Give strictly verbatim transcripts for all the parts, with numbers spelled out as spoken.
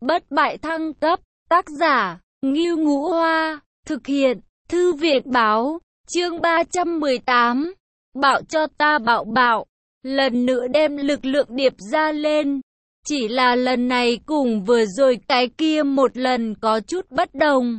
bất bại thăng cấp, tác giả, Ngưu Ngũ Hoa, thực hiện, Thư viện báo, chương ba trăm mười tám, bạo cho ta bạo bạo, lần nữa đem lực lượng điệp ra lên, chỉ là lần này cùng vừa rồi cái kia một lần có chút bất đồng.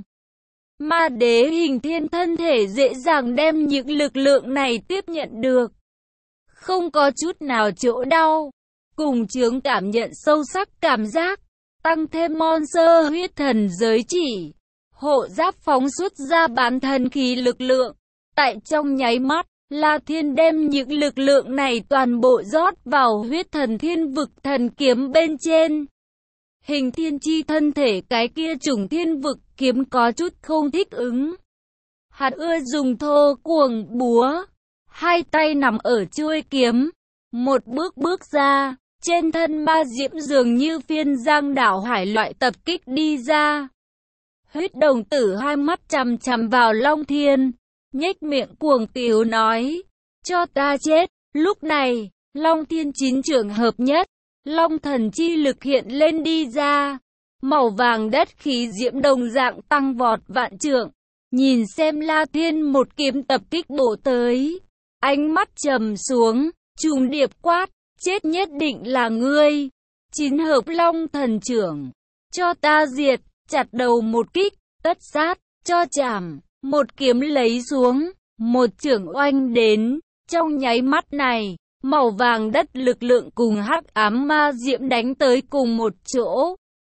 Ma đế hình thiên thân thể dễ dàng đem những lực lượng này tiếp nhận được, không có chút nào chỗ đau, cùng chướng cảm nhận sâu sắc cảm giác, tăng thêm monster huyết thần giới chỉ, hộ giáp phóng xuất ra bản thân khí lực lượng. Tại trong nháy mắt, La Thiên đem những lực lượng này toàn bộ rót vào huyết thần thiên vực thần kiếm bên trên. Hình thiên chi thân thể cái kia chủng thiên vực kiếm có chút không thích ứng. Hắn ưa dùng thô cuồng búa, hai tay nằm ở chuôi kiếm, một bước bước ra, trên thân ma diễm dường như phiên giang đảo hải loại tập kích đi ra. Huyết đồng tử hai mắt chằm chằm vào Long Thiên, nhếch miệng cuồng tiếu nói, cho ta chết. Lúc này, Long Thiên chín trường hợp nhất, Long thần chi lực hiện lên đi ra, màu vàng đất khí diễm đồng dạng tăng vọt vạn trượng, nhìn xem La Thiên một kiếm tập kích bổ tới, ánh mắt trầm xuống, trùng điệp quát, chết nhất định là ngươi. Chín hợp Long thần trưởng, cho ta diệt, chặt đầu một kích, tất sát, cho chảm, một kiếm lấy xuống, một chưởng oanh đến, trong nháy mắt này, màu vàng đất lực lượng cùng hắc ám ma diễm đánh tới cùng một chỗ.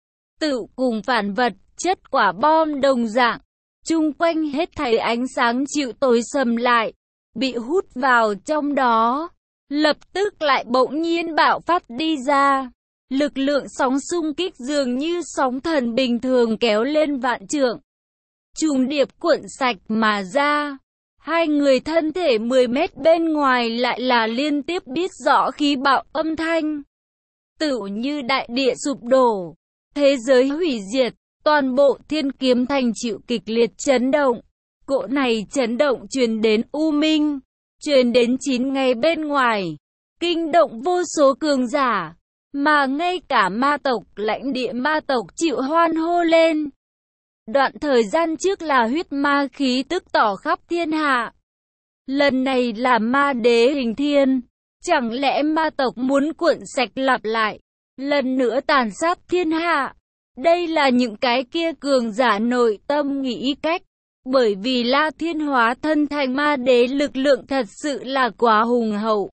Tự cùng phản vật, chất quả bom đồng dạng, chung quanh hết thảy ánh sáng chịu tối sầm lại, bị hút vào trong đó, lập tức lại bỗng nhiên bạo phát đi ra. Lực lượng sóng xung kích dường như sóng thần bình thường kéo lên vạn trượng, trùng điệp cuộn sạch mà ra. Hai người thân thể mười mét bên ngoài lại là liên tiếp biết rõ khí bạo âm thanh. Tựu như đại địa sụp đổ, thế giới hủy diệt, toàn bộ thiên kiếm thành chịu kịch liệt chấn động. Cỗ này chấn động truyền đến U Minh, truyền đến chín ngày bên ngoài, kinh động vô số cường giả, mà ngay cả ma tộc, lãnh địa ma tộc chịu hoan hô lên. Đoạn thời gian trước là huyết ma khí tức tỏ khắp thiên hạ. Lần này là ma đế hình thiên. Chẳng lẽ ma tộc muốn cuộn sạch lặp lại, lần nữa tàn sát thiên hạ? Đây là những cái kia cường giả nội tâm nghĩ cách. Bởi vì La Thiên hóa thân thành ma đế lực lượng thật sự là quá hùng hậu,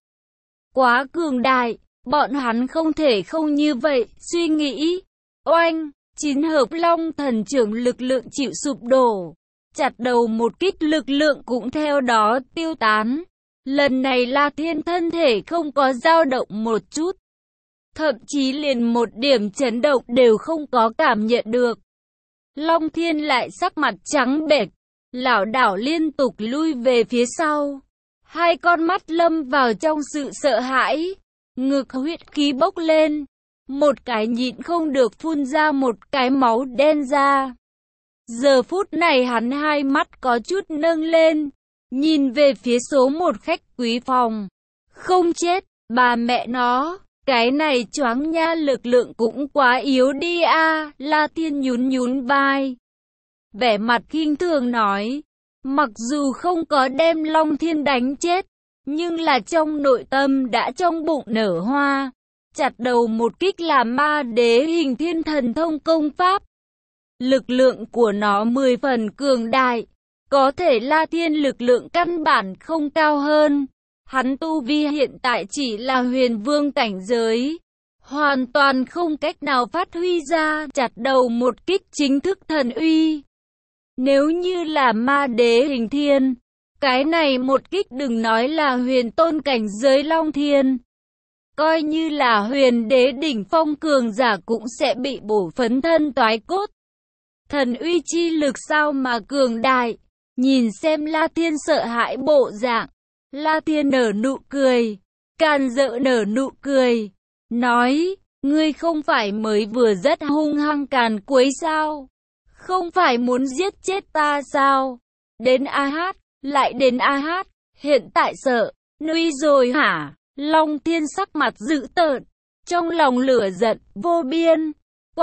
quá cường đại. Bọn hắn không thể không như vậy suy nghĩ. Oanh! Chín hợp Long thần trưởng lực lượng chịu sụp đổ, chặt đầu một kích lực lượng cũng theo đó tiêu tán. Lần này La Thiên thân thể không có dao động một chút, thậm chí liền một điểm chấn động đều không có cảm nhận được. Long Thiên lại sắc mặt trắng bệch, lảo đảo liên tục lui về phía sau, hai con mắt lâm vào trong sự sợ hãi, ngực huyết khí bốc lên. Một cái nhịn không được phun ra một cái máu đen ra. Giờ phút này hắn hai mắt có chút nâng lên, nhìn về phía số một khách quý phòng. Không chết, bà mẹ nó, cái này choáng nha, lực lượng cũng quá yếu đi a. À. La Thiên nhún nhún vai, vẻ mặt khinh thường nói, mặc dù không có đem Long Thiên đánh chết, nhưng là trong nội tâm đã trong bụng nở hoa. Chặt đầu một kích là ma đế hình thiên thần thông công pháp. Lực lượng của nó mười phần cường đại. Có thể La Thiên lực lượng căn bản không cao hơn. Hắn tu vi hiện tại chỉ là huyền vương cảnh giới, hoàn toàn không cách nào phát huy ra chặt đầu một kích chính thức thần uy. Nếu như là ma đế hình thiên, cái này một kích đừng nói là huyền tôn cảnh giới Long Thiên, coi như là huyền đế đỉnh phong cường giả cũng sẽ bị bổ phấn thân toái cốt. Thần uy chi lực sao mà cường đại. Nhìn xem La Thiên sợ hãi bộ dạng, La Thiên nở nụ cười, càn rỡ nở nụ cười, nói, ngươi không phải mới vừa rất hung hăng càn quấy sao? Không phải muốn giết chết ta sao? Đến a hát, lại đến a hát, hiện tại sợ, nuôi rồi hả? Long Thiên sắc mặt dữ tợn, trong lòng lửa giận vô biên, quát,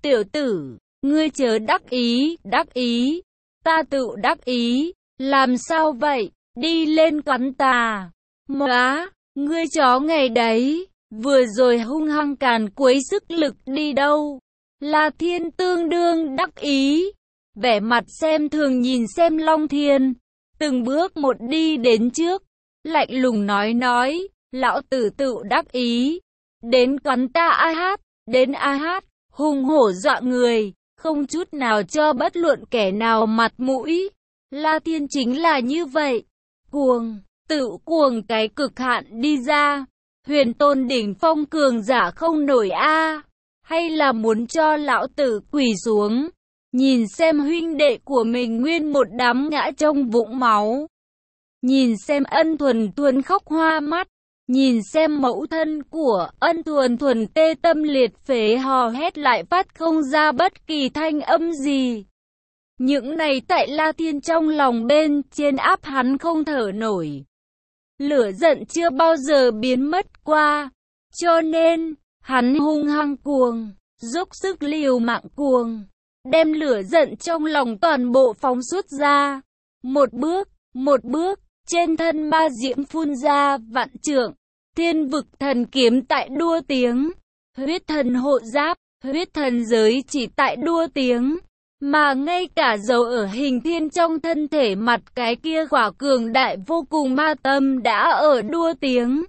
tiểu tử, ngươi chớ đắc ý, đắc ý, ta tự đắc ý, làm sao vậy, đi lên cắn ta, móa, ngươi chó ngày đấy, vừa rồi hung hăng càn quấy sức lực đi đâu, La Thiên tương đương đắc ý, vẻ mặt xem thường nhìn xem Long Thiên, từng bước một đi đến trước, lạnh lùng nói nói, lão tử tự đắc ý, đến cắn ta a hát, đến a hát, hùng hổ dọa người, không chút nào cho bất luận kẻ nào mặt mũi. La Thiên chính là như vậy, cuồng, tự cuồng cái cực hạn đi ra, huyền tôn đỉnh phong cường giả không nổi a, hay là muốn cho lão tử quỳ xuống, nhìn xem huynh đệ của mình nguyên một đám ngã trong vũng máu, nhìn xem Ân Thuần Thuần khóc hoa mắt, nhìn xem mẫu thân của Ân Thuần Thuần tê tâm liệt phế hò hét lại phát không ra bất kỳ thanh âm gì. Những này tại La Thiên trong lòng bên trên áp hắn không thở nổi. Lửa giận chưa bao giờ biến mất qua, cho nên hắn hung hăng cuồng, dốc sức liều mạng cuồng, đem lửa giận trong lòng toàn bộ phóng xuất ra. Một bước, một bước, trên thân ma diễm phun ra vạn trượng, thiên vực thần kiếm tại đua tiếng, huyết thần hộ giáp, huyết thần giới chỉ tại đua tiếng, mà ngay cả dấu ở hình thiên trong thân thể mặt cái kia quả cường đại vô cùng ma tâm đã ở đua tiếng.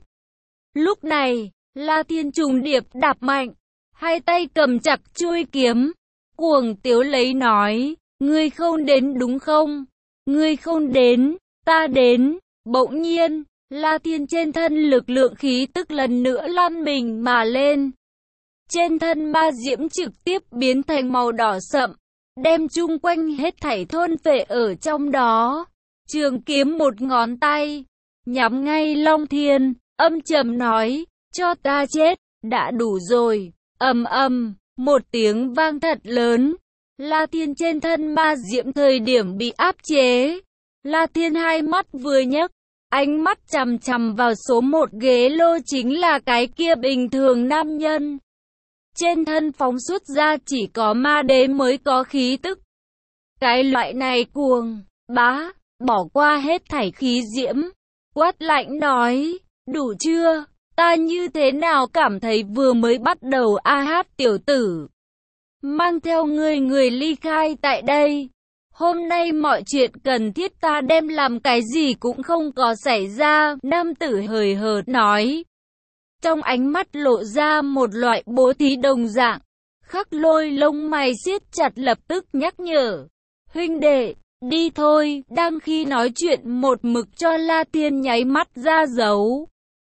Lúc này, La Thiên trùng điệp đạp mạnh, hai tay cầm chặt chuôi kiếm, cuồng tiếu lấy nói, ngươi không đến đúng không? Ngươi không đến, ta đến. Bỗng nhiên, La Thiên trên thân lực lượng khí tức lần nữa lăn mình mà lên. Trên thân ma diễm trực tiếp biến thành màu đỏ sậm, đem chung quanh hết thảy thôn phệ ở trong đó. Trường kiếm một ngón tay, nhắm ngay Long Thiên, âm trầm nói, cho ta chết, đã đủ rồi. Ầm ầm, một tiếng vang thật lớn. La Thiên trên thân ma diễm thời điểm bị áp chế. La Thiên hai mắt vừa nhấc, ánh mắt chằm chằm vào số một ghế lô chính là cái kia bình thường nam nhân. Trên thân phóng xuất ra chỉ có ma đế mới có khí tức. Cái loại này cuồng, bá, bỏ qua hết thảy khí diễm, quát lạnh nói, đủ chưa, ta như thế nào cảm thấy vừa mới bắt đầu a hát tiểu tử. Mang theo người người ly khai tại đây. Hôm nay mọi chuyện cần thiết ta đem làm cái gì cũng không có xảy ra, nam tử hời hợt nói. Trong ánh mắt lộ ra một loại bố thí đồng dạng, Khắc Lôi lông mày siết chặt lập tức nhắc nhở. Huynh đệ, đi thôi, đang khi nói chuyện một mực cho La Thiên nháy mắt ra dấu.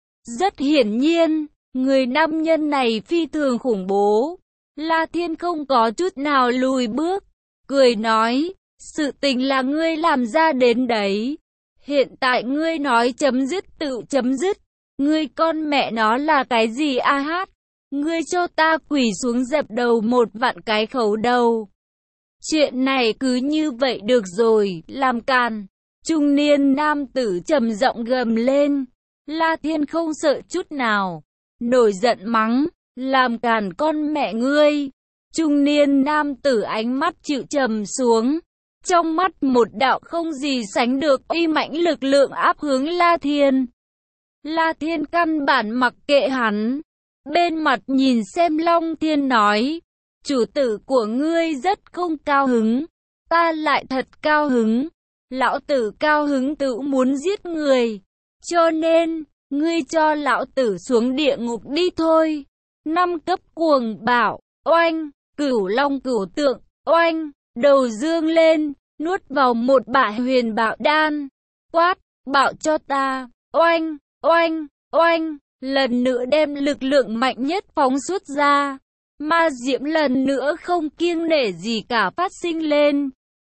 Rất hiển nhiên, người nam nhân này phi thường khủng bố. La Thiên không có chút nào lùi bước, cười nói. Sự tình là ngươi làm ra đến đấy. Hiện tại ngươi nói chấm dứt tự chấm dứt. Ngươi con mẹ nó là cái gì a hát? Ngươi cho ta quỳ xuống dập đầu một vạn cái khấu đầu. Chuyện này cứ như vậy được rồi, làm càn. Trung niên nam tử trầm giọng gầm lên. La Thiên không sợ chút nào, nổi giận mắng, làm càn con mẹ ngươi. Trung niên nam tử ánh mắt chịu trầm xuống. Trong mắt một đạo không gì sánh được uy mãnh lực lượng áp hướng La Thiên. La Thiên căn bản mặc kệ hắn. Bên mặt nhìn xem Long Thiên nói. Chủ tử của ngươi rất không cao hứng. Ta lại thật cao hứng. Lão tử cao hứng tự muốn giết người. Cho nên, ngươi cho lão tử xuống địa ngục đi thôi. Năm cấp cuồng bảo, oanh, cửu long cửu tượng, oanh. Đầu dương lên, nuốt vào một bả huyền bạo đan, quát, bạo cho ta, oanh, oanh, oanh, lần nữa đem lực lượng mạnh nhất phóng xuất ra, ma diễm lần nữa không kiêng nể gì cả phát sinh lên.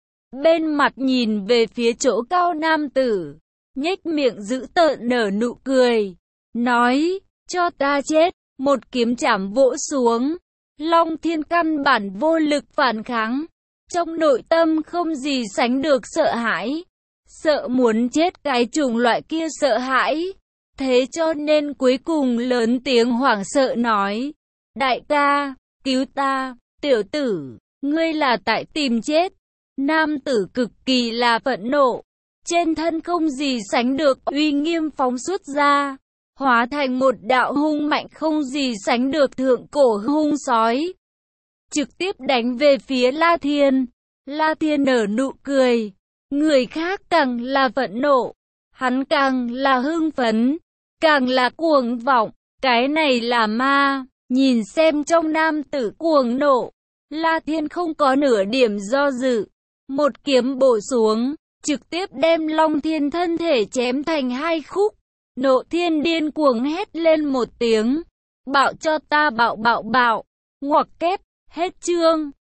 Bên mặt nhìn về phía chỗ cao nam tử, nhếch miệng giữ tợn nở nụ cười, nói, cho ta chết, một kiếm chảm vỗ xuống, Long Thiên căn bản vô lực phản kháng. Trong nội tâm không gì sánh được sợ hãi, sợ muốn chết cái chủng loại kia sợ hãi. Thế cho nên cuối cùng lớn tiếng hoảng sợ nói, đại ca, cứu ta, tiểu tử, ngươi là tại tìm chết. Nam tử cực kỳ là phẫn nộ, trên thân không gì sánh được uy nghiêm phóng xuất ra, hóa thành một đạo hung mạnh không gì sánh được thượng cổ hung sói, trực tiếp đánh về phía La Thiên. La Thiên nở nụ cười, người khác càng là phẫn nộ, hắn càng là hưng phấn, càng là cuồng vọng, cái này là ma. Nhìn xem trong nam tử cuồng nộ, La Thiên không có nửa điểm do dự, một kiếm bổ xuống, trực tiếp đem Long Thiên thân thể chém thành hai khúc. Nộ Thiên điên cuồng hét lên một tiếng, bạo cho ta bạo bạo bạo, ngoặc kép, hết chương.